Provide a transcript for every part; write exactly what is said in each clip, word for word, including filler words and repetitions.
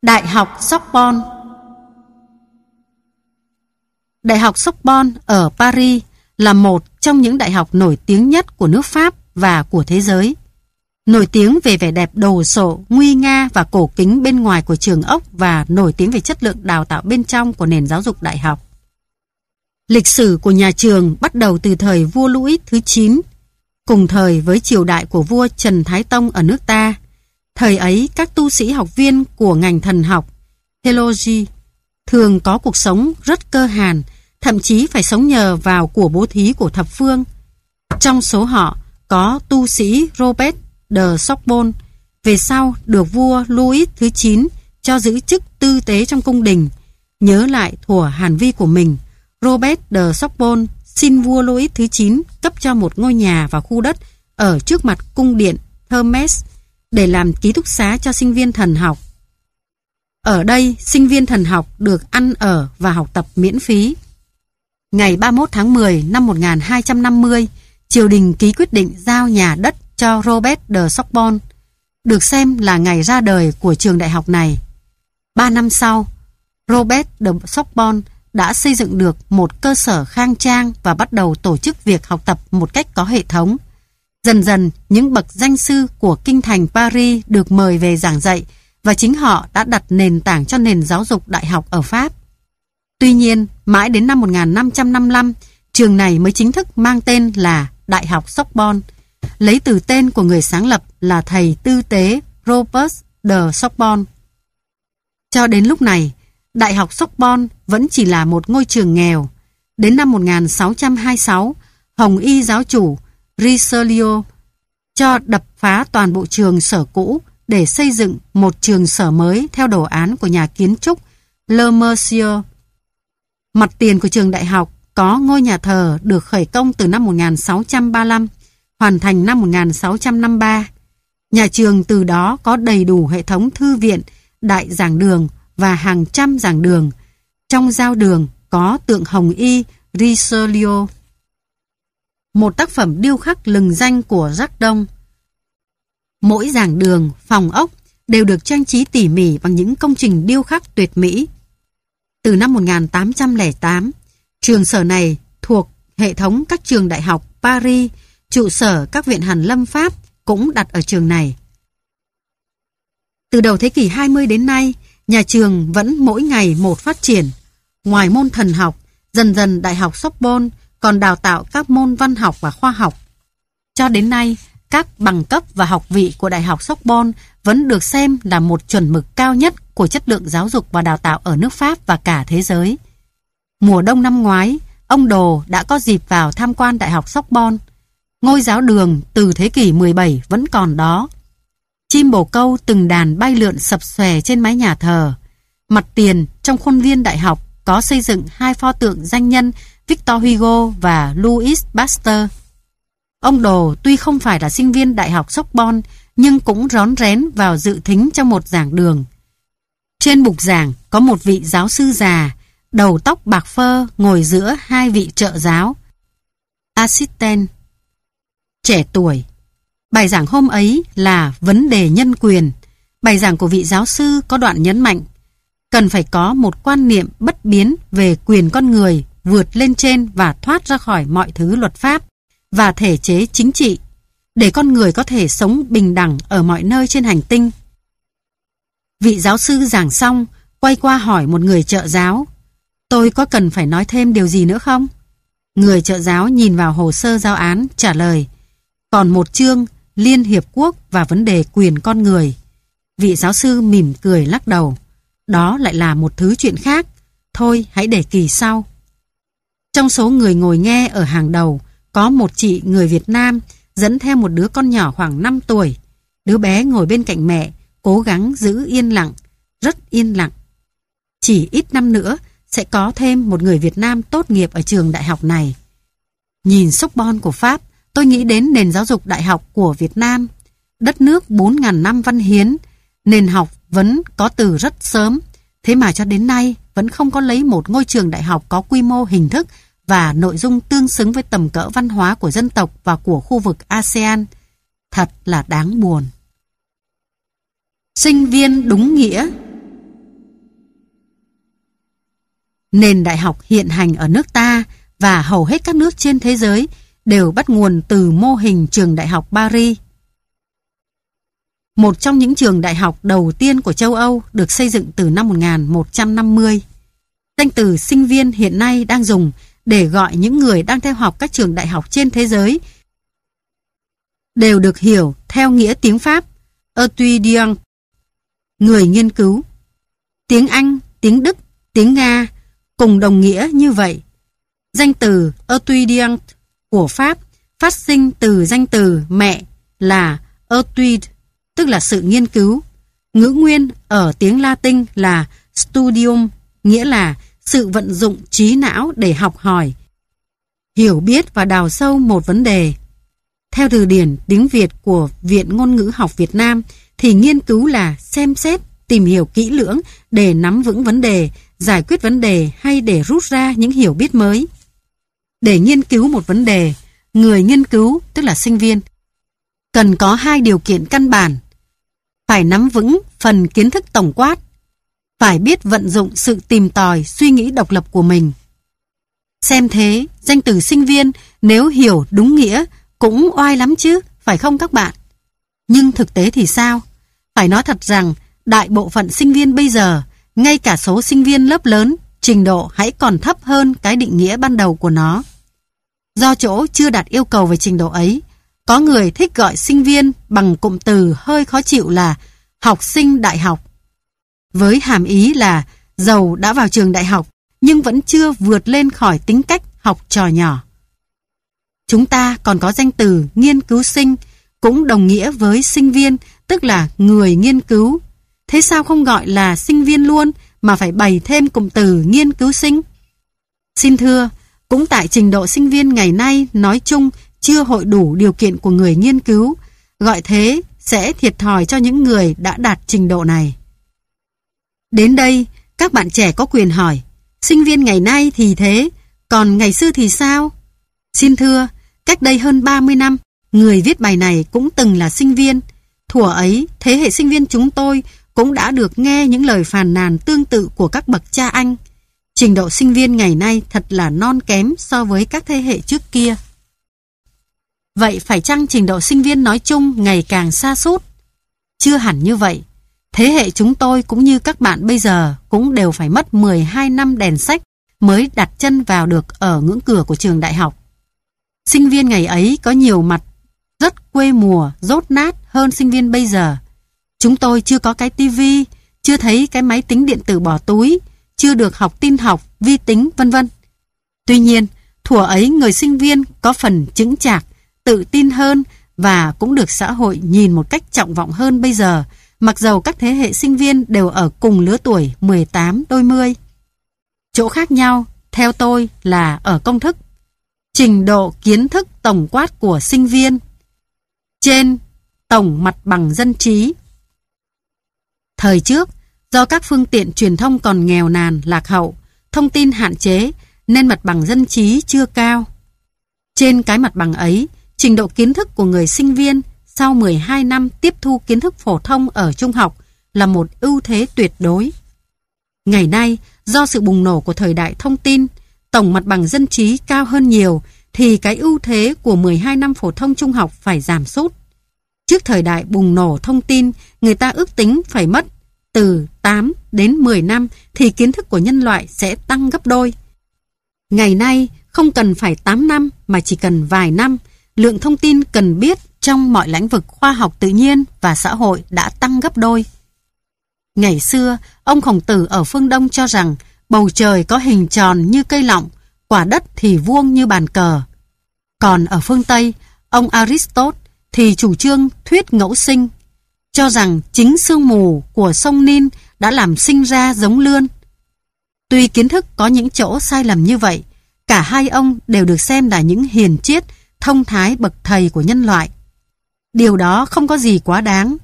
Đại học Sorbonne. Đại học Sorbonne ở Paris là một trong những đại học nổi tiếng nhất của nước Pháp và của thế giới. Nổi tiếng về vẻ đẹp đồ sộ, nguy nga và cổ kính bên ngoài của trường ốc và nổi tiếng về chất lượng đào tạo bên trong của nền giáo dục đại học. Lịch sử của nhà trường bắt đầu từ thời vua Louis thứ chín, cùng thời với triều đại của vua Trần Thái Tông ở nước ta. Thời ấy, các tu sĩ học viên của ngành thần học, theology, thường có cuộc sống rất cơ hàn, thậm chí phải sống nhờ vào của bố thí của thập phương. Trong số họ có tu sĩ Robert de Sorbonne, về sau được vua Louis thứ chín cho giữ chức tư tế trong cung đình. Nhớ lại thuở hàn vi của mình, Robert de Sorbonne xin vua Louis thứ chín cấp cho một ngôi nhà và khu đất ở trước mặt cung điện Hermes để làm ký túc xá cho sinh viên thần học. Ở đây, sinh viên thần học được ăn ở và học tập miễn phí. Ngày ba mươi mốt tháng mười năm một nghìn hai trăm năm mươi, triều đình ký quyết định giao nhà đất cho Robert de Sorbonne, được xem là ngày ra đời của trường đại học này. Ba năm sau, Robert de Sorbonne đã xây dựng được một cơ sở khang trang và bắt đầu tổ chức việc học tập một cách có hệ thống. Dần dần, những bậc danh sư của kinh thành Paris được mời về giảng dạy và chính họ đã đặt nền tảng cho nền giáo dục đại học ở Pháp. Tuy nhiên, mãi đến năm một nghìn năm trăm năm mươi lăm, trường này mới chính thức mang tên là Đại học Sorbonne, lấy từ tên của người sáng lập là thầy tư tế Robert de Sorbonne. Cho đến lúc này, Đại học Sorbonne vẫn chỉ là một ngôi trường nghèo. Đến năm một nghìn sáu trăm hai mươi sáu, Hồng Y giáo chủ Richelieu cho đập phá toàn bộ trường sở cũ để xây dựng một trường sở mới theo đồ án của nhà kiến trúc Le Mercier. Mặt tiền của trường đại học có ngôi nhà thờ được khởi công từ năm một nghìn sáu trăm ba mươi lăm, hoàn thành năm một nghìn sáu trăm năm mươi ba. Nhà trường từ đó có đầy đủ hệ thống thư viện, đại giảng đường và hàng trăm giảng đường. Trong giao đường có tượng Hồng Y Richelieu, một tác phẩm điêu khắc lừng danh của Jacques Đông. Mỗi giảng đường, phòng ốc đều được trang trí tỉ mỉ bằng những công trình điêu khắc tuyệt mỹ. Từ năm một nghìn tám trăm lẻ tám, trường sở này thuộc hệ thống các trường đại học Paris, trụ sở các viện hàn lâm Pháp cũng đặt ở trường này. Từ đầu thế kỷ hai mươi đến nay, nhà trường vẫn mỗi ngày một phát triển. Ngoài môn thần học, dần dần Đại học Sorbonne còn đào tạo các môn văn học và khoa học. Cho đến nay, các bằng cấp và học vị của Đại học Sorbonne vẫn được xem là một chuẩn mực cao nhất của chất lượng giáo dục và đào tạo ở nước Pháp và cả thế giới. Mùa đông năm ngoái, ông Đồ đã có dịp vào tham quan Đại học Sorbonne. Ngôi giáo đường từ thế kỷ mười bảy vẫn còn đó. Chim bồ câu từng đàn bay lượn sập xòe trên mái nhà thờ. Mặt tiền trong khuôn viên đại học có xây dựng hai pho tượng danh nhân Victor Hugo và Louis Pasteur. Ông Đồ tuy không phải là sinh viên Đại học Sorbonne nhưng cũng rón rén vào dự thính trong một giảng đường. Trên bục giảng có một vị giáo sư già, đầu tóc bạc phơ ngồi giữa hai vị trợ giáo, assistant, trẻ tuổi. Bài giảng hôm ấy là vấn đề nhân quyền. Bài giảng của vị giáo sư có đoạn nhấn mạnh cần phải có một quan niệm bất biến về quyền con người vượt lên trên và thoát ra khỏi mọi thứ luật pháp và thể chế chính trị để con người có thể sống bình đẳng ở mọi nơi trên hành tinh. Vị giáo sư giảng xong, quay qua hỏi một người trợ giáo: "Tôi có cần phải nói thêm điều gì nữa không?" Người trợ giáo nhìn vào hồ sơ giáo án trả lời: "Còn một chương Liên Hiệp Quốc và vấn đề quyền con người." Vị giáo sư mỉm cười lắc đầu: "Đó lại là một thứ chuyện khác. Thôi hãy để kỳ sau." Trong số người ngồi nghe ở hàng đầu có một chị người Việt Nam dẫn theo một đứa con nhỏ khoảng năm tuổi. Đứa bé ngồi bên cạnh mẹ, cố gắng giữ yên lặng, rất yên lặng. Chỉ ít năm nữa sẽ có thêm một người Việt Nam tốt nghiệp ở trường đại học này. Nhìn Sorbonne của Pháp, tôi nghĩ đến nền giáo dục đại học của Việt Nam. Đất nước bốn nghìn năm văn hiến, nền học vẫn có từ rất sớm, thế mà cho đến nay vẫn không có lấy một ngôi trường đại học có quy mô hình thức và nội dung tương xứng với tầm cỡ văn hóa của dân tộc và của khu vực a sê an. Thật là đáng buồn. Sinh viên đúng nghĩa. Nền đại học hiện hành ở nước ta và hầu hết các nước trên thế giới đều bắt nguồn từ mô hình trường đại học Paris. Một trong những trường đại học đầu tiên của châu Âu được xây dựng từ năm một nghìn một trăm năm mươi. Danh từ sinh viên hiện nay đang dùng để gọi những người đang theo học các trường đại học trên thế giới đều được hiểu theo nghĩa tiếng Pháp étudiant, người nghiên cứu. Tiếng Anh, tiếng Đức, tiếng Nga cùng đồng nghĩa như vậy. Danh từ étudiant của Pháp phát sinh từ danh từ mẹ là étude, tức là sự nghiên cứu. Ngữ nguyên ở tiếng Latin là studium, nghĩa là sự vận dụng trí não để học hỏi, hiểu biết và đào sâu một vấn đề. Theo từ điển tiếng Việt của Viện Ngôn ngữ học Việt Nam thì nghiên cứu là xem xét, tìm hiểu kỹ lưỡng để nắm vững vấn đề, giải quyết vấn đề hay để rút ra những hiểu biết mới. Để nghiên cứu một vấn đề, người nghiên cứu, tức là sinh viên, cần có hai điều kiện căn bản. Phải nắm vững phần kiến thức tổng quát, phải biết vận dụng sự tìm tòi, suy nghĩ độc lập của mình. Xem thế, danh từ sinh viên nếu hiểu đúng nghĩa cũng oai lắm chứ, phải không các bạn? Nhưng thực tế thì sao? Phải nói thật rằng, đại bộ phận sinh viên bây giờ, ngay cả số sinh viên lớp lớn, trình độ hãy còn thấp hơn cái định nghĩa ban đầu của nó. Do chỗ chưa đạt yêu cầu về trình độ ấy, có người thích gọi sinh viên bằng cụm từ hơi khó chịu là học sinh đại học, với hàm ý là dầu đã vào trường đại học nhưng vẫn chưa vượt lên khỏi tính cách học trò nhỏ. Chúng ta còn có danh từ nghiên cứu sinh, cũng đồng nghĩa với sinh viên, tức là người nghiên cứu. Thế sao không gọi là sinh viên luôn mà phải bày thêm cụm từ nghiên cứu sinh? Xin thưa, cũng tại trình độ sinh viên ngày nay nói chung chưa hội đủ điều kiện của người nghiên cứu, gọi thế sẽ thiệt thòi cho những người đã đạt trình độ này. Đến đây, các bạn trẻ có quyền hỏi, sinh viên ngày nay thì thế, còn ngày xưa thì sao? Xin thưa, cách đây hơn ba mươi năm, người viết bài này cũng từng là sinh viên. Thuở ấy, thế hệ sinh viên chúng tôi cũng đã được nghe những lời phàn nàn tương tự của các bậc cha anh. Trình độ sinh viên ngày nay thật là non kém so với các thế hệ trước kia. Vậy phải chăng trình độ sinh viên nói chung ngày càng sa sút? Chưa hẳn như vậy. Thế hệ chúng tôi cũng như các bạn bây giờ cũng đều phải mất mười hai năm đèn sách mới đặt chân vào được ở ngưỡng cửa của trường đại học. Sinh viên ngày ấy có nhiều mặt rất quê mùa, dốt nát hơn sinh viên bây giờ. Chúng tôi chưa có cái tivi, chưa thấy cái máy tính điện tử bỏ túi, chưa được học tin học, vi tính, vân vân. Tuy nhiên, thuở ấy người sinh viên có phần chững chạc, tự tin hơn và cũng được xã hội nhìn một cách trọng vọng hơn bây giờ, mặc dầu các thế hệ sinh viên đều ở cùng lứa tuổi mười tám đôi mươi. Chỗ khác nhau, theo tôi, là ở công thức. Trình độ kiến thức tổng quát của sinh viên trên tổng mặt bằng dân trí. Thời trước, do các phương tiện truyền thông còn nghèo nàn, lạc hậu, thông tin hạn chế nên mặt bằng dân trí chưa cao. Trên cái mặt bằng ấy, trình độ kiến thức của người sinh viên sau mười hai năm tiếp thu kiến thức phổ thông ở trung học là một ưu thế tuyệt đối. Ngày nay, do sự bùng nổ của thời đại thông tin, tổng mặt bằng dân trí cao hơn nhiều, thì cái ưu thế của mười hai năm phổ thông trung học phải giảm sút. Trước thời đại bùng nổ thông tin, người ta ước tính phải mất từ tám đến mười năm thì kiến thức của nhân loại sẽ tăng gấp đôi. Ngày nay, không cần phải tám năm mà chỉ cần vài năm, lượng thông tin cần biết trong mọi lĩnh vực khoa học tự nhiên và xã hội đã tăng gấp đôi. Ngày xưa, ông Khổng Tử ở phương Đông cho rằng bầu trời có hình tròn như cây lọng, quả đất thì vuông như bàn cờ. Còn ở phương Tây, ông Aristotle thì chủ trương thuyết ngẫu sinh, cho rằng chính sương mù của sông Nin đã làm sinh ra giống lươn. Tuy kiến thức có những chỗ sai lầm như vậy, cả hai ông đều được xem là những hiền triết, thông thái bậc thầy của nhân loại. Điều đó không có gì quá đáng.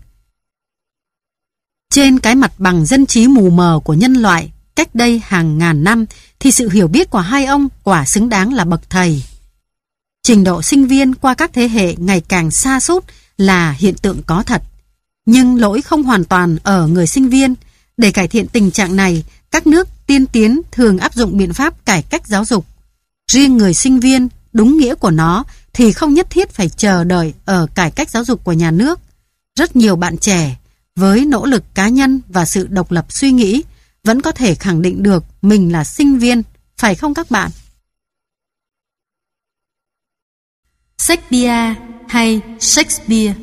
Trên cái mặt bằng dân trí mù mờ của nhân loại cách đây hàng ngàn năm thì sự hiểu biết của hai ông quả xứng đáng là bậc thầy. Trình độ sinh viên qua các thế hệ ngày càng sa sút là hiện tượng có thật. Nhưng lỗi không hoàn toàn ở người sinh viên. Để cải thiện tình trạng này, các nước tiên tiến thường áp dụng biện pháp cải cách giáo dục. Riêng người sinh viên, đúng nghĩa của nó thì không nhất thiết phải chờ đợi ở cải cách giáo dục của nhà nước. Rất nhiều bạn trẻ với nỗ lực cá nhân và sự độc lập suy nghĩ vẫn có thể khẳng định được mình là sinh viên, phải không các bạn? Shakespeare hay Shakespeare?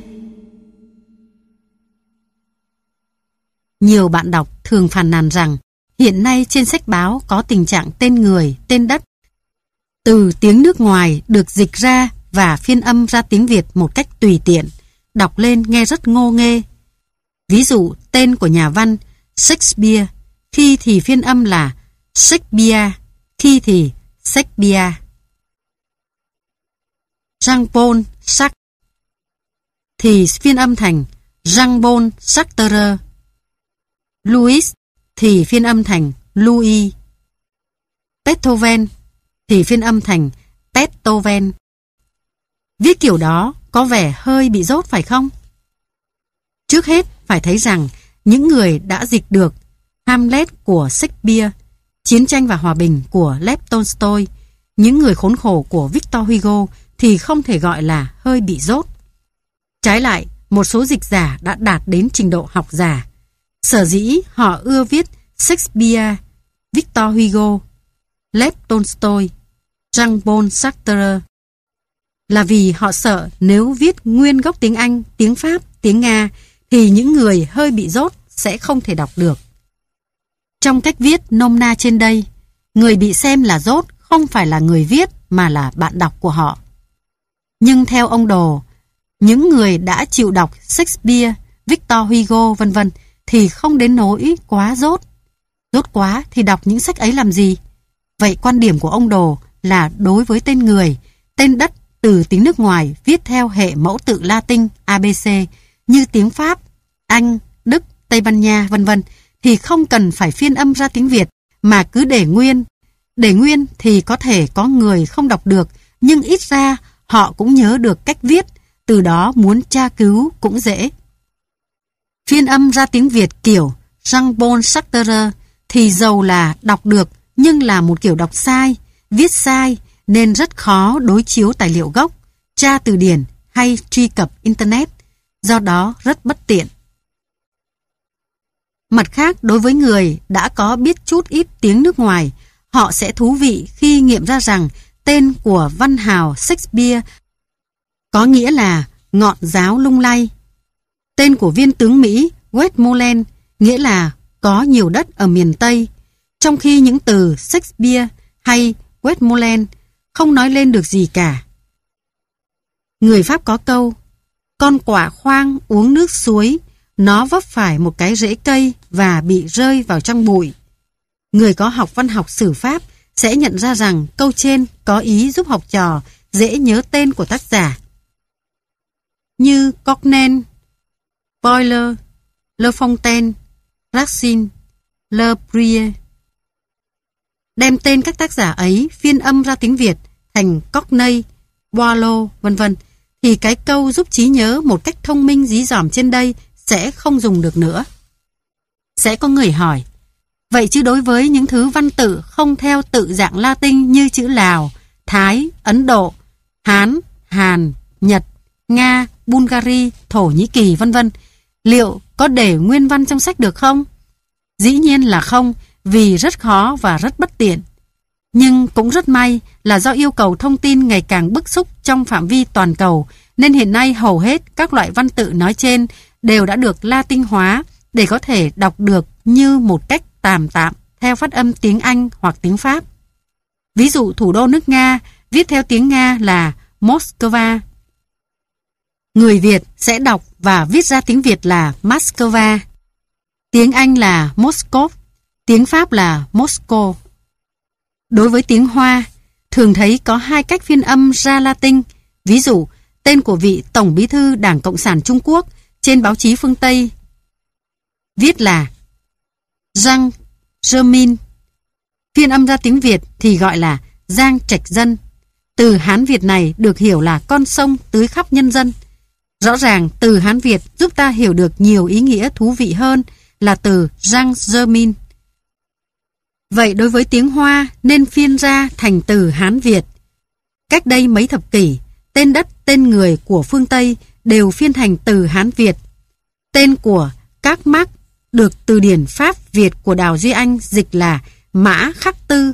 Nhiều bạn đọc thường phàn nàn rằng hiện nay trên sách báo có tình trạng tên người, tên đất từ tiếng nước ngoài được dịch ra và phiên âm ra tiếng Việt một cách tùy tiện, đọc lên nghe rất ngô nghê. Ví dụ tên của nhà văn Shakespeare, khi thì phiên âm là Shakespeare, khi thì Shakespeare. Jean-Paul Sartre thì phiên âm thành Jean-Paul Sartre. Louis thì phiên âm thành Louis. Beethoven thì phiên âm thành Beethoven. Viết kiểu đó có vẻ hơi bị dốt phải không? Trước hết phải thấy rằng những người đã dịch được Hamlet của Shakespeare, Chiến tranh và Hòa bình của Lev Tolstoy, Những người khốn khổ của Victor Hugo thì không thể gọi là hơi bị dốt. Trái lại, một số dịch giả đã đạt đến trình độ học giả. Sở dĩ họ ưa viết Shakespeare, Victor Hugo, Lev Tolstoy, Jean-Paul Sartre là vì họ sợ nếu viết nguyên gốc tiếng Anh, tiếng Pháp, tiếng Nga thì những người hơi bị dốt sẽ không thể đọc được. Trong cách viết nôm na trên đây, người bị xem là dốt không phải là người viết mà là bạn đọc của họ. Nhưng theo ông Đồ, những người đã chịu đọc Shakespeare, Victor Hugo vân vân thì không đến nỗi quá dốt. Dốt quá thì đọc những sách ấy làm gì? Vậy quan điểm của ông Đồ là đối với tên người, tên đất từ tiếng nước ngoài viết theo hệ mẫu tự Latin a bê xê như tiếng Pháp, Anh, Đức, Tây Ban Nha vân vân thì không cần phải phiên âm ra tiếng Việt mà cứ để nguyên. Để nguyên thì có thể có người không đọc được, nhưng ít ra họ cũng nhớ được cách viết, từ đó muốn tra cứu cũng dễ. Phiên âm ra tiếng Việt kiểu Jean-Paul Sartre thì dầu là đọc được nhưng là một kiểu đọc sai, viết sai nên rất khó đối chiếu tài liệu gốc, tra từ điển hay truy cập Internet, do đó rất bất tiện. Mặt khác, đối với người đã có biết chút ít tiếng nước ngoài, họ sẽ thú vị khi nghiệm ra rằng tên của văn hào Shakespeare có nghĩa là ngọn giáo lung lay. Tên của viên tướng Mỹ Westmoreland nghĩa là có nhiều đất ở miền Tây, trong khi những từ Shakespeare hay Westmoreland không nói lên được gì cả. Người Pháp có câu, con quả khoang uống nước suối, nó vấp phải một cái rễ cây và bị rơi vào trong bụi. Người có học văn học sử Pháp sẽ nhận ra rằng câu trên có ý giúp học trò dễ nhớ tên của tác giả. Như Corneille, Boileau, Le Fontaine, Racine, Le Brie. Đem tên các tác giả ấy phiên âm ra tiếng Việt thành Corneille, Boileau, vân vân thì cái câu giúp trí nhớ một cách thông minh dí dỏm trên đây sẽ không dùng được nữa. Sẽ có người hỏi, vậy chứ đối với những thứ văn tự không theo tự dạng Latin như chữ Lào, Thái, Ấn Độ, Hán, Hàn, Nhật, Nga, Bulgaria, Thổ Nhĩ Kỳ vân vân, liệu có để nguyên văn trong sách được không? Dĩ nhiên là không, vì rất khó và rất bất tiện. Nhưng cũng rất may là do yêu cầu thông tin ngày càng bức xúc trong phạm vi toàn cầu, nên hiện nay hầu hết các loại văn tự nói trên đều đã được Latin hóa để có thể đọc được như một cách tạm tạm theo phát âm tiếng Anh hoặc tiếng Pháp. Ví dụ thủ đô nước Nga viết theo tiếng Nga là Moscow. Người Việt sẽ đọc và viết ra tiếng Việt là Moscow. Tiếng Anh là Moscow, tiếng Pháp là Moscow. Đối với tiếng Hoa, thường thấy có hai cách phiên âm ra Latin. Ví dụ, tên của vị Tổng Bí thư Đảng Cộng sản Trung Quốc trên báo chí phương Tây viết là Giang Zemin. Phiên âm ra tiếng Việt thì gọi là Giang Trạch Dân. Từ Hán Việt này được hiểu là con sông tưới khắp nhân dân. Rõ ràng từ Hán Việt giúp ta hiểu được nhiều ý nghĩa thú vị hơn là từ Giang Zemin. Vậy đối với tiếng Hoa nên phiên ra thành từ Hán Việt. Cách đây mấy thập kỷ, tên đất, tên người của phương Tây đều phiên thành từ Hán Việt. Tên của các Marx được từ điển Pháp Việt của Đào Duy Anh dịch là Mã Khắc Tư.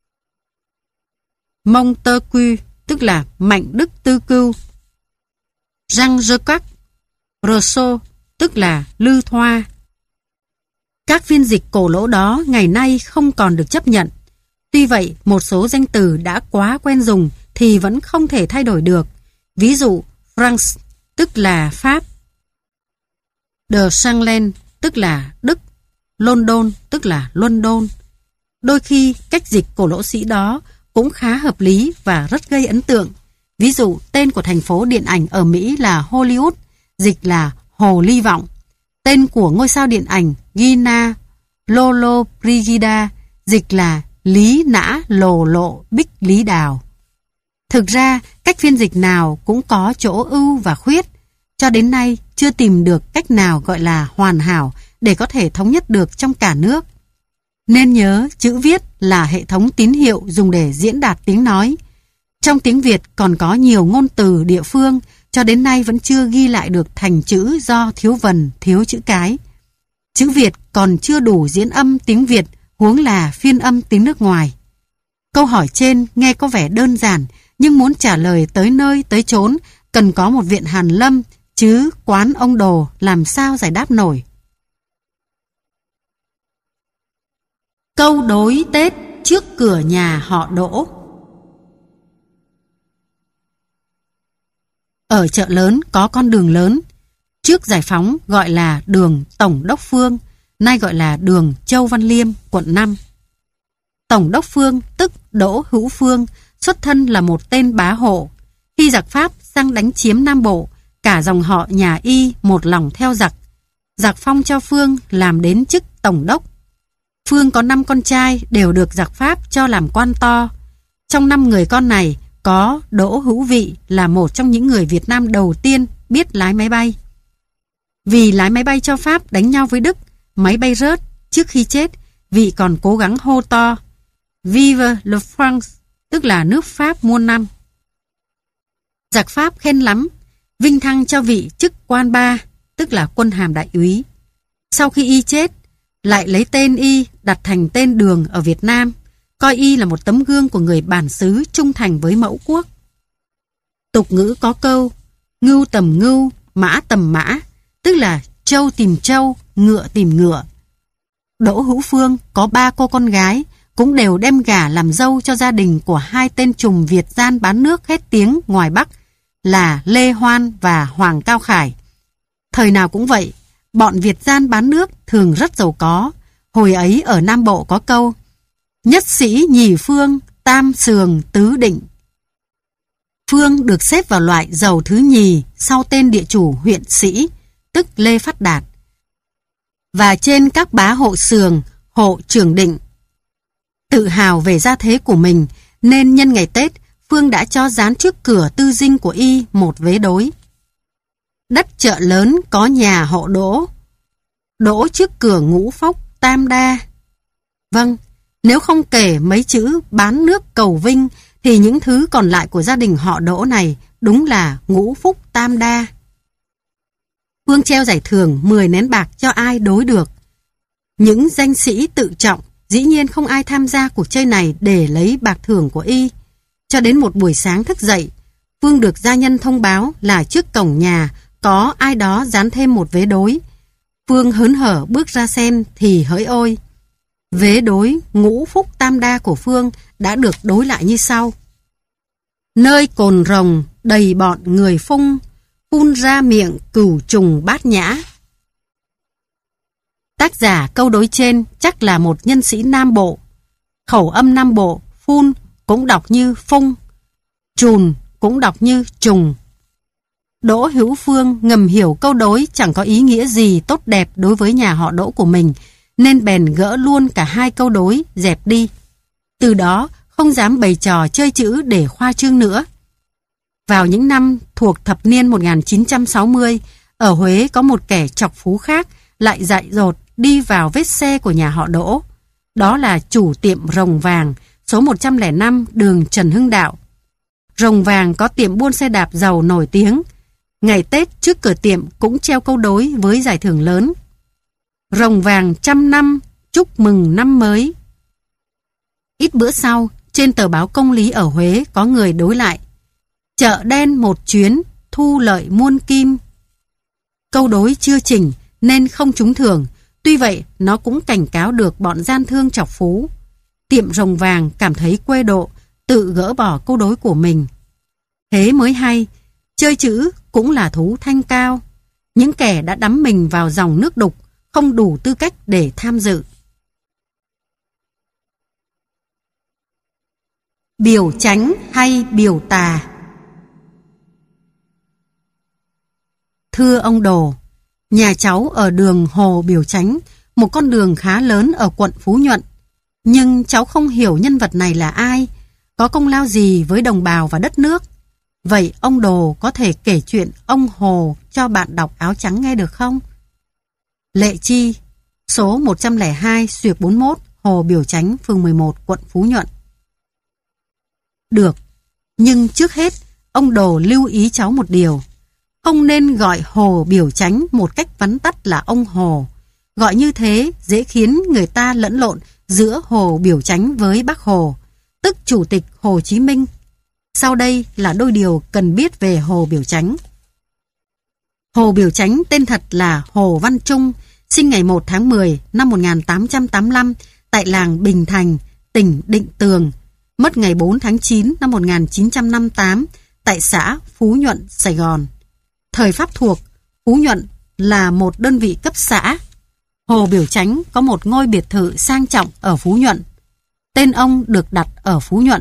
Montesquieu tức là Mạnh Đức Tư Cưu. Jean Jacques Rousseau tức là Lư Thoa. Các phiên dịch cổ lỗ đó ngày nay không còn được chấp nhận. Tuy vậy, một số danh từ đã quá quen dùng thì vẫn không thể thay đổi được. Ví dụ, France tức là Pháp, de Changlen tức là Đức, London tức là London. Đôi khi cách dịch cổ lỗ sĩ đó cũng khá hợp lý và rất gây ấn tượng. Ví dụ, tên của thành phố điện ảnh ở Mỹ là Hollywood, dịch là Hồ Ly Vọng. Tên của ngôi sao điện ảnh Gina Lollobrigida dịch là Lý Nã Lồ Lộ Bích Lý Đào. Thực ra, cách phiên dịch nào cũng có chỗ ưu và khuyết. Cho đến nay, chưa tìm được cách nào gọi là hoàn hảo để có thể thống nhất được trong cả nước. Nên nhớ, chữ viết là hệ thống tín hiệu dùng để diễn đạt tiếng nói. Trong tiếng Việt còn có nhiều ngôn từ địa phương, cho đến nay vẫn chưa ghi lại được thành chữ do thiếu vần, thiếu chữ cái. Chữ Việt còn chưa đủ diễn âm tiếng Việt, huống là phiên âm tiếng nước ngoài. Câu hỏi trên nghe có vẻ đơn giản, nhưng muốn trả lời tới nơi tới chốn, cần có một viện hàn lâm, chứ quán ông đồ làm sao giải đáp nổi. Câu đối Tết trước cửa nhà họ Đỗ. Ở chợ lớn có con đường lớn, trước Giải Phóng gọi là đường Tổng đốc Phương, nay gọi là đường Châu Văn Liêm, quận năm. Tổng đốc Phương tức Đỗ Hữu Phương, xuất thân là một tên bá hộ. Khi giặc Pháp sang đánh chiếm Nam Bộ, cả dòng họ nhà Y một lòng theo giặc. Giặc phong cho Phương làm đến chức Tổng đốc. Phương có năm con trai đều được giặc Pháp cho làm quan to. Trong năm người con này có Đỗ Hữu Vị là một trong những người Việt Nam đầu tiên biết lái máy bay. Vì lái máy bay cho Pháp đánh nhau với Đức, máy bay rớt, trước khi chết, Vị còn cố gắng hô to Vive le France, tức là nước Pháp muôn năm. Giặc Pháp khen lắm, vinh thăng cho Vị chức quan ba, tức là quân hàm đại úy. Sau khi Y chết, lại lấy tên Y đặt thành tên đường ở Việt Nam, coi Y là một tấm gương của người bản xứ trung thành với mẫu quốc. Tục ngữ có câu ngưu tầm ngưu, mã tầm mã, tức là trâu tìm trâu, ngựa tìm ngựa. Đỗ Hữu Phương có ba cô con gái, cũng đều đem gả làm dâu cho gia đình của hai tên trùm Việt gian bán nước hết tiếng ngoài Bắc là Lê Hoan và Hoàng Cao Khải. Thời nào cũng vậy, bọn Việt gian bán nước thường rất giàu có. Hồi ấy ở Nam Bộ có câu nhất sĩ nhì Phương, tam sường tứ định. Phương được xếp vào loại giàu thứ nhì sau tên địa chủ huyện Sĩ, tức Lê Phát Đạt, và trên các bá hộ sường, hộ trưởng định. Tự hào về gia thế của mình nên nhân ngày Tết, Phương đã cho dán trước cửa tư dinh của Y một vế đối. Đất chợ lớn có nhà họ Đỗ, Đỗ trước cửa ngũ phúc tam đa. Vâng, nếu không kể mấy chữ bán nước cầu vinh thì những thứ còn lại của gia đình họ Đỗ này đúng là ngũ phúc tam đa. Phương treo giải thưởng mười nén bạc cho ai đối được. Những danh sĩ tự trọng, dĩ nhiên không ai tham gia cuộc chơi này để lấy bạc thưởng của Y. Cho đến một buổi sáng thức dậy, Phương được gia nhân thông báo là trước cổng nhà có ai đó dán thêm một vế đối. Phương hớn hở bước ra xem thì hỡi ôi! Vế đối ngũ phúc tam đa của Phương đã được đối lại như sau. Nơi cồn rồng đầy bọn người phung, phun ra miệng cửu trùng bát nhã. Tác giả câu đối trên chắc là một nhân sĩ Nam Bộ. Khẩu âm Nam Bộ, phun cũng đọc như phung, trùn cũng đọc như trùng. Đỗ Hữu Phương ngầm hiểu câu đối chẳng có ý nghĩa gì tốt đẹp đối với nhà họ Đỗ của mình, nên bèn gỡ luôn cả hai câu đối, dẹp đi. Từ đó không dám bày trò chơi chữ để khoa trương nữa. Vào những năm thuộc thập niên một nghìn chín trăm sáu mươi, ở Huế có một kẻ chọc phú khác lại dại dột đi vào vết xe của nhà họ Đỗ. Đó là chủ tiệm Rồng Vàng, số một trăm lẻ năm đường Trần Hưng Đạo. Rồng Vàng có tiệm buôn xe đạp giàu nổi tiếng. Ngày Tết trước cửa tiệm cũng treo câu đối với giải thưởng lớn. Rồng Vàng trăm năm, chúc mừng năm mới. Ít bữa sau, trên tờ báo Công lý ở Huế có người đối lại: chợ đen một chuyến, thu lợi muôn kim. Câu đối chưa chỉnh nên không trúng thưởng, tuy vậy nó cũng cảnh cáo được bọn gian thương chọc phú. Tiệm Rồng Vàng cảm thấy quê độ, tự gỡ bỏ câu đối của mình. Thế mới hay, chơi chữ cũng là thú thanh cao. Những kẻ đã đắm mình vào dòng nước đục không đủ tư cách để tham dự. Biểu chánh hay biểu tà? Thưa ông Đồ, nhà cháu ở đường Hồ Biểu Chánh, một con đường khá lớn ở quận Phú Nhuận. Nhưng cháu không hiểu nhân vật này là ai, có công lao gì với đồng bào và đất nước. Vậy ông Đồ có thể kể chuyện ông Hồ cho bạn đọc áo trắng nghe được không? Lệ Chi, số một trăm lẻ hai xuyệt bốn mươi mốt, Hồ Biểu Chánh, phường mười một, quận Phú Nhuận. Được, nhưng trước hết, ông Đồ lưu ý cháu một điều. Không nên gọi Hồ Biểu Chánh một cách vắn tắt là ông Hồ. Gọi như thế dễ khiến người ta lẫn lộn giữa Hồ Biểu Chánh với Bác Hồ, tức Chủ tịch Hồ Chí Minh. Sau đây là đôi điều cần biết về Hồ Biểu Chánh. Hồ Biểu Chánh tên thật là Hồ Văn Trung, sinh ngày một tháng mười năm một nghìn tám trăm tám mươi lăm tại làng Bình Thành, tỉnh Định Tường, mất ngày bốn tháng chín năm một nghìn chín trăm năm mươi tám tại xã Phú Nhuận, Sài Gòn. Thời Pháp thuộc, Phú Nhuận là một đơn vị cấp xã. Hồ Biểu Chánh có một ngôi biệt thự sang trọng ở Phú Nhuận. Tên ông được đặt ở Phú Nhuận,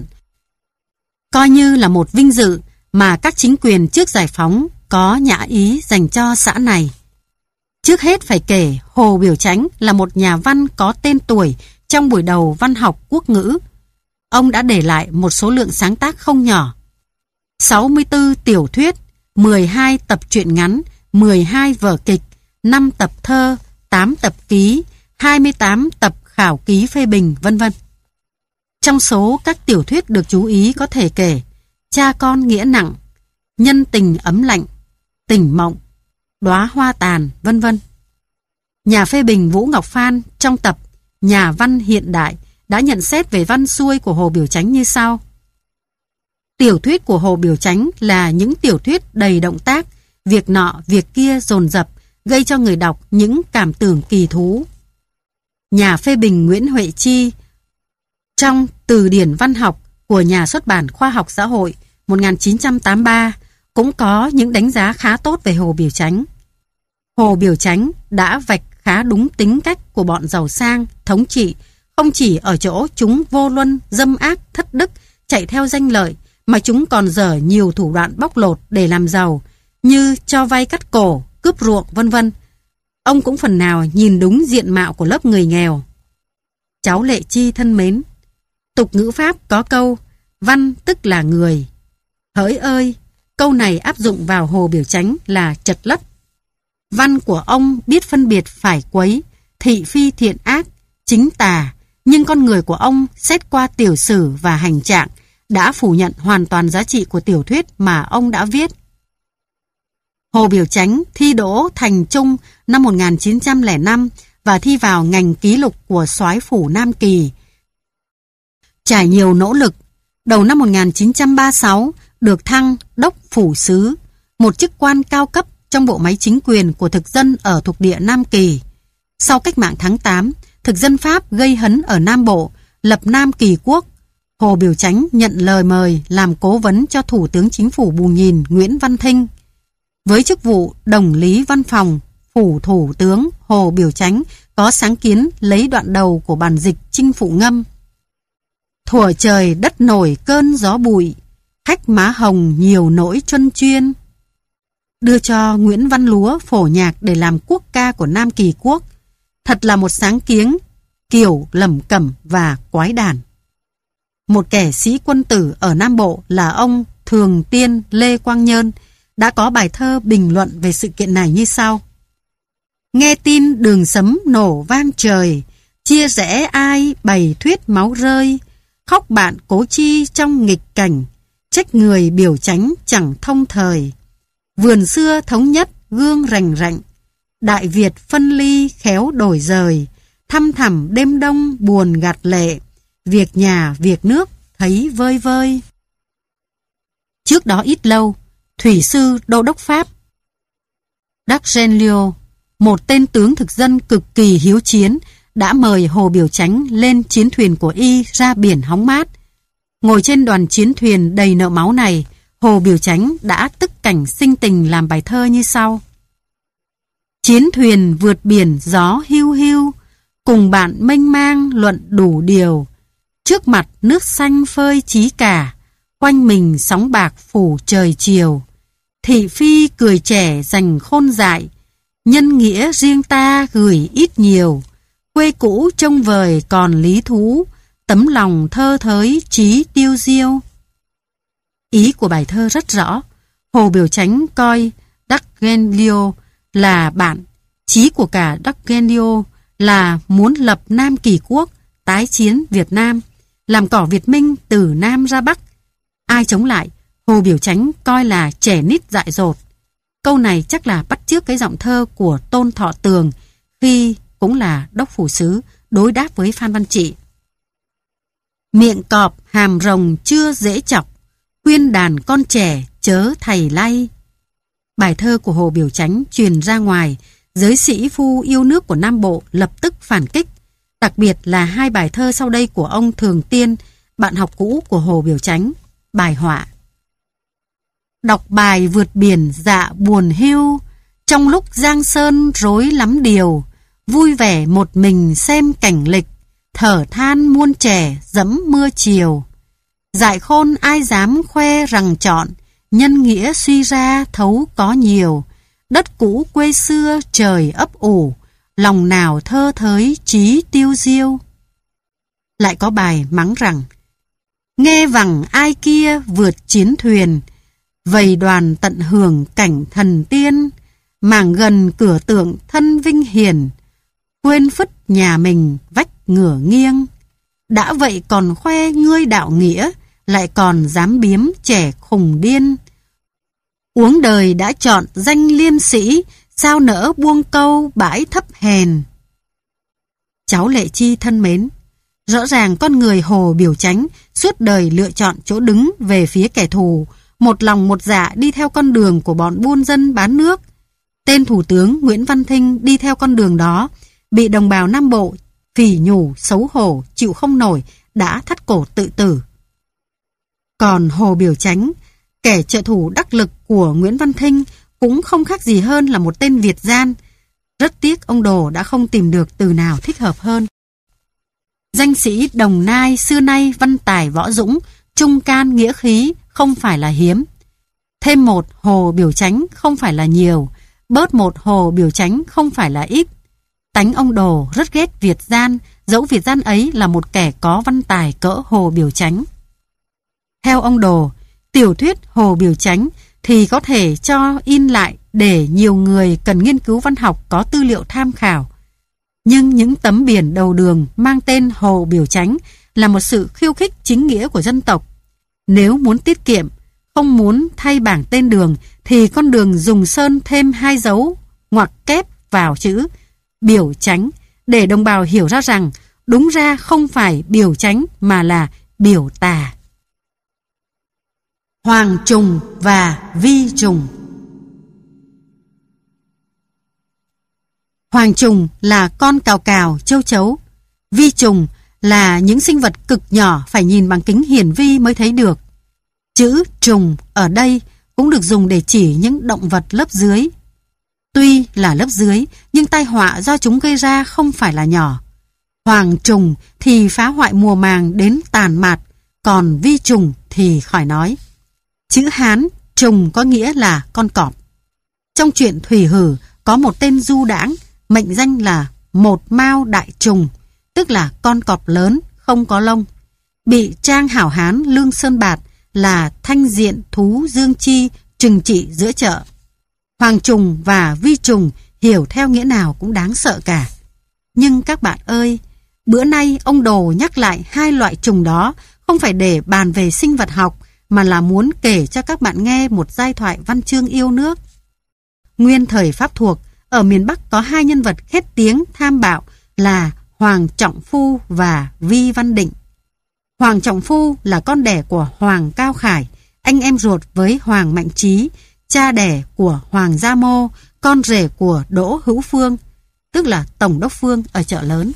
coi như là một vinh dự mà các chính quyền trước giải phóng có nhã ý dành cho xã này. Trước hết phải kể Hồ Biểu Chánh là một nhà văn có tên tuổi trong buổi đầu văn học quốc ngữ. Ông đã để lại một số lượng sáng tác không nhỏ: sáu mươi tư tiểu thuyết, mười hai tập truyện ngắn, mười hai vở kịch, năm tập thơ, tám tập ký, hai mươi tám tập khảo ký phê bình, vân vân. Trong số các tiểu thuyết được chú ý có thể kể Cha Con Nghĩa Nặng, Nhân Tình Ấm Lạnh, Tỉnh Mộng, Đóa Hoa Tàn, vân vân. Nhà phê bình Vũ Ngọc Phan trong tập Nhà văn hiện đại đã nhận xét về văn xuôi của Hồ Biểu Chánh như sau: tiểu thuyết của Hồ Biểu Chánh là những tiểu thuyết đầy động tác, việc nọ việc kia dồn dập, gây cho người đọc những cảm tưởng kỳ thú. Nhà phê bình Nguyễn Huệ Chi trong Từ điển văn học của nhà xuất bản Khoa học Xã hội một nghìn chín trăm tám mươi ba cũng có những đánh giá khá tốt về Hồ Biểu Chánh. Hồ Biểu Chánh đã vạch khá đúng tính cách của bọn giàu sang, thống trị, không chỉ ở chỗ chúng vô luân, dâm ác, thất đức, chạy theo danh lợi, mà chúng còn dở nhiều thủ đoạn bóc lột để làm giàu, như cho vay cắt cổ, cướp ruộng, vân vân. Ông cũng phần nào nhìn đúng diện mạo của lớp người nghèo. Cháu Lệ Chi thân mến, tục ngữ Pháp có câu văn tức là người. Hỡi ơi, câu này áp dụng vào Hồ Biểu Chánh là chật lất. Văn của ông biết phân biệt phải quấy, thị phi thiện ác, chính tà, nhưng con người của ông xét qua tiểu sử và hành trạng đã phủ nhận hoàn toàn giá trị của tiểu thuyết mà ông đã viết. Hồ Biểu Chánh thi đỗ thành trung năm một nghìn chín trăm lẻ năm và thi vào ngành ký lục của soái phủ Nam Kỳ. Trải nhiều nỗ lực, đầu năm một nghìn chín trăm ba mươi sáu được thăng đốc phủ sứ, một chức quan cao cấp trong bộ máy chính quyền của thực dân ở thuộc địa Nam Kỳ. Sau cách mạng tháng tám, thực dân Pháp gây hấn ở Nam Bộ, lập Nam Kỳ Quốc. Hồ Biểu Chánh nhận lời mời làm cố vấn cho Thủ tướng Chính phủ Bù Nhìn Nguyễn Văn Thinh. Với chức vụ đồng lý văn phòng phủ Thủ tướng, Hồ Biểu Chánh có sáng kiến lấy đoạn đầu của bản dịch Chinh Phụ Ngâm: thuở trời đất nổi cơn gió bụi, khách má hồng nhiều nỗi truân chuyên, đưa cho Nguyễn Văn Lúa phổ nhạc để làm quốc ca của Nam Kỳ Quốc. Thật là một sáng kiến kiểu lẩm cẩm và quái đản. Một kẻ sĩ quân tử ở Nam Bộ là ông Thường Tiên Lê Quang Nhơn đã có bài thơ bình luận về sự kiện này như sau: nghe tin đường sấm nổ vang trời, Chia rẽ ai bày thuyết máu rơi, khóc bạn cố chi trong nghịch cảnh, trách người biểu chánh chẳng thông thời. Vườn xưa thống nhất gương rành rạnh, Đại Việt phân ly khéo đổi rời, thăm thẳm đêm đông buồn gạt lệ, việc nhà việc nước thấy vơi vơi. Trước đó ít lâu, thủy sư đô đốc Pháp D'Argenlio, một tên tướng thực dân cực kỳ hiếu chiến, đã mời Hồ Biểu Chánh lên chiến thuyền của y ra biển hóng mát. Ngồi trên đoàn chiến thuyền đầy nợ máu này, Hồ Biểu Chánh đã tức cảnh sinh tình làm bài thơ như sau. Chiến thuyền vượt biển gió hiu hiu, cùng bạn mênh mang luận đủ điều. Trước mặt nước xanh phơi chí cả, quanh mình sóng bạc phủ trời chiều. Thị phi cười trẻ dành khôn dại, nhân nghĩa riêng ta gửi ít nhiều. Quê cũ trông vời còn lý thú, tấm lòng thơ thới chí tiêu diêu. Ý của bài thơ rất rõ. Hồ Biểu Chánh coi D'Argenlio là bạn, chí của cả D'Argenlio là muốn lập Nam Kỳ Quốc, tái chiến Việt Nam, làm cỏ Việt Minh từ Nam ra Bắc. Ai chống lại, Hồ Biểu Chánh coi là trẻ nít dại dột. Câu này chắc là bắt chước cái giọng thơ của Tôn Thọ Tường khi cũng là đốc phủ sứ đối đáp với Phan Văn Trị. Miệng cọp hàm rồng chưa dễ chọc, khuyên đàn con trẻ chớ thầy lay. Bài thơ của Hồ Biểu Chánh truyền ra ngoài, giới sĩ phu yêu nước của Nam Bộ lập tức phản kích. Đặc biệt là hai bài thơ sau đây của ông Thường Tiên, bạn học cũ của Hồ Biểu Chánh. Bài họa. Đọc bài vượt biển dạ buồn hiu, trong lúc giang sơn rối lắm điều, vui vẻ một mình xem cảnh lịch, thở than muôn trẻ dẫm mưa chiều. Dại khôn ai dám khoe rằng chọn, nhân nghĩa suy ra thấu có nhiều. Đất cũ quê xưa trời ấp ủ, lòng nào thơ thới trí tiêu diêu. Lại có bài mắng rằng, nghe vẳng ai kia vượt chiến thuyền, vầy đoàn tận hưởng cảnh thần tiên, mảng gần cửa tượng thân vinh hiền, quên phứt nhà mình vách ngửa nghiêng. Đã vậy còn khoe ngươi đạo nghĩa, lại còn dám biếm trẻ khùng điên. Uống đời đã chọn danh liêm sĩ, sao nỡ buông câu bãi thấp hèn. Cháu Lệ Chi thân mến, rõ ràng con người Hồ Biểu Chánh suốt đời lựa chọn chỗ đứng về phía kẻ thù, một lòng một dạ đi theo con đường của bọn buôn dân bán nước. Tên thủ tướng Nguyễn Văn Thinh đi theo con đường đó, bị đồng bào Nam Bộ phỉ nhủ xấu hổ chịu không nổi, đã thắt cổ tự tử. Còn Hồ Biểu Chánh, kẻ trợ thủ đắc lực của Nguyễn Văn Thinh, cũng không khác gì hơn là một tên Việt gian. Rất tiếc ông Đồ đã không tìm được từ nào thích hợp hơn. Danh sĩ Đồng Nai xưa nay văn tài võ dũng, trung can nghĩa khí không phải là hiếm. Thêm một Hồ Biểu Chánh không phải là nhiều, bớt một Hồ Biểu Chánh không phải là ít. Tánh ông Đồ rất ghét Việt gian, dẫu Việt gian ấy là một kẻ có văn tài cỡ Hồ Biểu Chánh. Theo ông Đồ, tiểu thuyết Hồ Biểu Chánh thì có thể cho in lại để nhiều người cần nghiên cứu văn học có tư liệu tham khảo. Nhưng những tấm biển đầu đường mang tên Hồ Biểu Chánh là một sự khiêu khích chính nghĩa của dân tộc. Nếu muốn tiết kiệm, không muốn thay bảng tên đường, thì con đường dùng sơn thêm hai dấu ngoặc kép vào chữ Biểu Chánh, để đồng bào hiểu ra rằng đúng ra không phải biểu chánh mà là biểu tà. Hoàng trùng và vi trùng. Hoàng trùng là con cào cào, châu chấu. Vi trùng là những sinh vật cực nhỏ phải nhìn bằng kính hiển vi mới thấy được. Chữ trùng ở đây cũng được dùng để chỉ những động vật lớp dưới. Tuy là lớp dưới, nhưng tai họa do chúng gây ra không phải là nhỏ. Hoàng trùng thì phá hoại mùa màng đến tàn mạt, còn vi trùng thì khỏi nói. Chữ Hán trùng có nghĩa là con cọp. Trong truyện Thủy Hử có một tên du đãng mệnh danh là một mao đại trùng, tức là con cọp lớn không có lông. Bị Trang Hảo Hán Lương Sơn Bạt là thanh diện thú dương chi trừng trị giữa chợ. Hoàng trùng và vi trùng hiểu theo nghĩa nào cũng đáng sợ cả. Nhưng các bạn ơi, Bữa nay ông Đồ nhắc lại hai loại trùng đó không phải để bàn về sinh vật học, mà là muốn kể cho các bạn nghe một giai thoại văn chương yêu nước. Nguyên thời Pháp thuộc, ở miền Bắc có hai nhân vật khét tiếng tham bạo là Hoàng Trọng Phu và Vi Văn Định. Hoàng Trọng Phu là con đẻ của Hoàng Cao Khải, anh em ruột với Hoàng Mạnh Trí, cha đẻ của Hoàng Gia Mô, con rể của Đỗ Hữu Phương, tức là Tổng đốc Phương ở Chợ Lớn.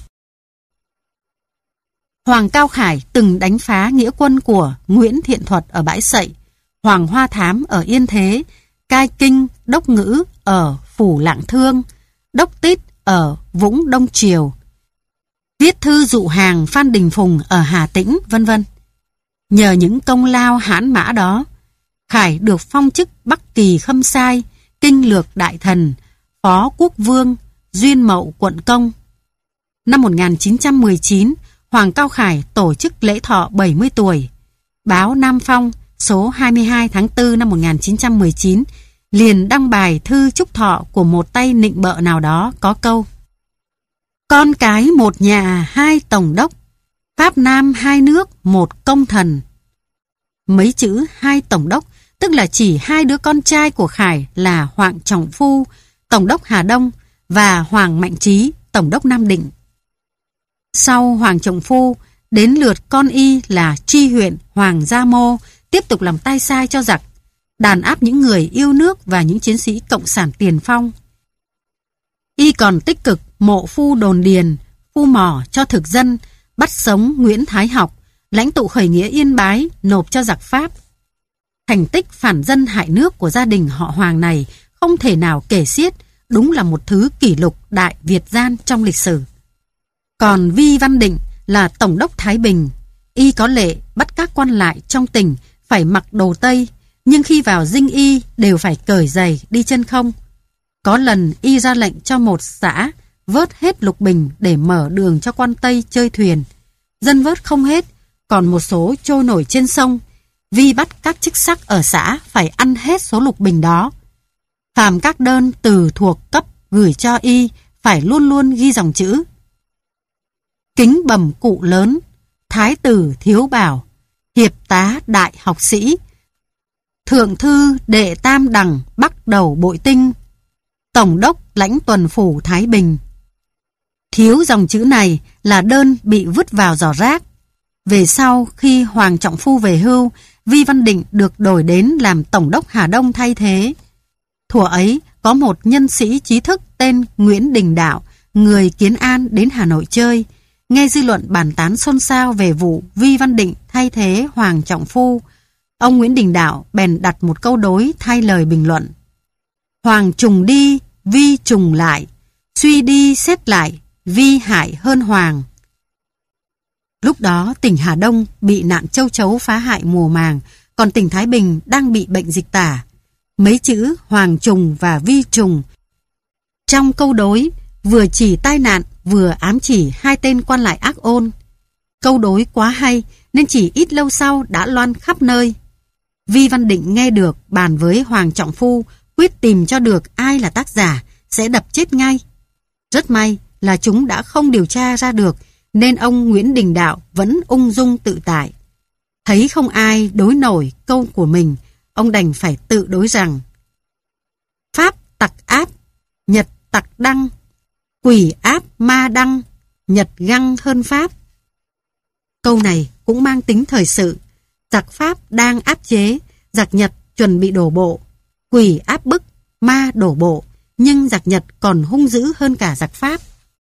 Hoàng Cao Khải từng đánh phá nghĩa quân của Nguyễn Thiện Thuật ở Bãi Sậy, Hoàng Hoa Thám ở Yên Thế, Cai Kinh, Đốc Ngữ ở Phủ Lạng Thương, Đốc Tít ở Vũng Đông Triều, viết thư dụ hàng Phan Đình Phùng ở Hà Tĩnh, vân vân. Nhờ những công lao hãn mã đó, Khải được phong chức Bắc Kỳ Khâm Sai, Kinh Lược Đại Thần, Phó Quốc Vương, Duyên Mậu Quận Công. Năm một nghìn chín trăm mười chín, Hoàng Cao Khải tổ chức lễ thọ bảy mươi tuổi. Báo Nam Phong số hai mươi hai tháng tư năm một nghìn chín trăm mười chín liền đăng bài thư chúc thọ của một tay nịnh bợ nào đó có câu: con cái một nhà hai tổng đốc, Pháp Nam hai nước một công thần. Mấy chữ hai tổng đốc tức là chỉ hai đứa con trai của Khải là Hoàng Trọng Phu, tổng đốc Hà Đông, và Hoàng Mạnh Trí, tổng đốc Nam Định. Sau Hoàng Trọng Phu, đến lượt con y là tri huyện Hoàng Gia Mô tiếp tục làm tay sai cho giặc, đàn áp những người yêu nước và những chiến sĩ cộng sản tiền phong. Y còn tích cực mộ phu đồn điền, phu mỏ cho thực dân, bắt sống Nguyễn Thái Học, lãnh tụ khởi nghĩa Yên Bái, nộp cho giặc Pháp. Thành tích phản dân hại nước của gia đình họ Hoàng này không thể nào kể xiết, đúng là một thứ kỷ lục đại Việt gian trong lịch sử. Còn Vi Văn Định là tổng đốc Thái Bình, y có lệ bắt các quan lại trong tỉnh phải mặc đồ Tây, nhưng khi vào dinh y đều phải cởi giày đi chân không. Có lần y ra lệnh cho một xã vớt hết lục bình để mở đường cho quan Tây chơi thuyền. Dân vớt không hết, còn một số trôi nổi trên sông. Vi bắt các chức sắc ở xã phải ăn hết số lục bình đó. Phàm các đơn từ thuộc cấp gửi cho y phải luôn luôn ghi dòng chữ: kính bẩm cụ lớn, thái tử thiếu bảo, hiệp tá đại học sĩ, thượng thư đệ tam đẳng bắc đầu bội tinh, tổng đốc lãnh tuần phủ Thái Bình. Thiếu dòng chữ này là đơn bị vứt vào giỏ rác. Về sau, khi Hoàng Trọng Phu về hưu, Vi Văn Định được đổi đến làm tổng đốc Hà Đông thay thế. Thuở ấy, có một nhân sĩ trí thức tên Nguyễn Đình Đạo, người Kiến An đến Hà Nội chơi. Nghe dư luận bàn tán xôn xao về vụ Vi Văn Định thay thế Hoàng Trọng Phu, ông Nguyễn Đình Đạo bèn đặt một câu đối thay lời bình luận: Hoàng trùng đi, Vi trùng lại, suy đi xét lại, Vi hại hơn Hoàng. Lúc đó tỉnh Hà Đông bị nạn châu chấu phá hại mùa màng, còn tỉnh Thái Bình đang bị bệnh dịch tả. Mấy chữ Hoàng trùng và Vi trùng trong câu đối vừa chỉ tai nạn vừa ám chỉ hai tên quan lại ác ôn. Câu đối quá hay nên chỉ ít lâu sau đã loan khắp nơi. Vi Văn Định nghe được bàn với Hoàng Trọng Phu, quyết tìm cho được ai là tác giả, sẽ đập chết ngay. Rất may là chúng đã không điều tra ra được, nên ông Nguyễn Đình Đạo vẫn ung dung tự tại. Thấy không ai đối nổi câu của mình, ông đành phải tự đối rằng: Pháp tặc áp, Nhật tặc đăng, quỷ áp ma đăng, Nhật găng hơn Pháp. Câu này cũng mang tính thời sự. Giặc Pháp đang áp chế, giặc Nhật chuẩn bị đổ bộ. Quỷ áp bức, ma đổ bộ, nhưng giặc Nhật còn hung dữ hơn cả giặc Pháp.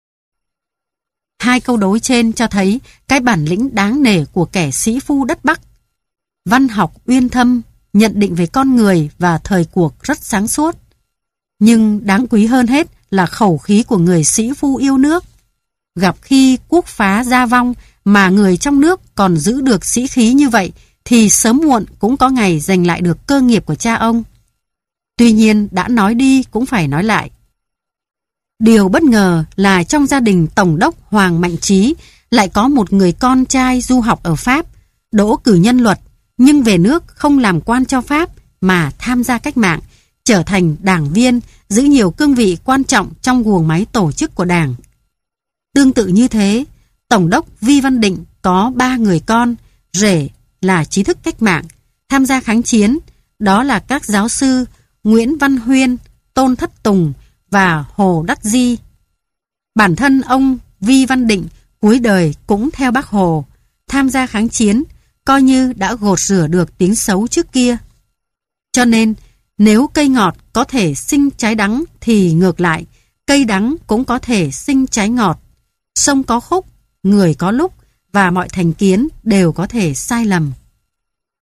Hai câu đối trên cho thấy cái bản lĩnh đáng nể của kẻ sĩ phu đất Bắc. Văn học uyên thâm, nhận định về con người và thời cuộc rất sáng suốt. Nhưng đáng quý hơn hết là khẩu khí của người sĩ phu yêu nước. Gặp khi quốc phá gia vong mà người trong nước còn giữ được sĩ khí như vậy, thì sớm muộn cũng có ngày giành lại được cơ nghiệp của cha ông. Tuy nhiên đã nói đi cũng phải nói lại. Điều bất ngờ là trong gia đình Tổng đốc Hoàng Mạnh Trí lại có một người con trai du học ở Pháp, đỗ cử nhân luật, nhưng về nước không làm quan cho Pháp mà tham gia cách mạng, trở thành đảng viên, giữ nhiều cương vị quan trọng trong guồng máy tổ chức của đảng. Tương tự như thế, Tổng đốc Vi Văn Định có ba người con, rể là trí thức cách mạng, tham gia kháng chiến, đó là các giáo sư Nguyễn Văn Huyên, Tôn Thất Tùng và Hồ Đắc Di. Bản thân ông Vi Văn Định cuối đời cũng theo Bác Hồ, tham gia kháng chiến, coi như đã gột rửa được tiếng xấu trước kia. Cho nên, nếu cây ngọt có thể sinh trái đắng thì ngược lại, cây đắng cũng có thể sinh trái ngọt. Sông có khúc, người có lúc và mọi thành kiến đều có thể sai lầm.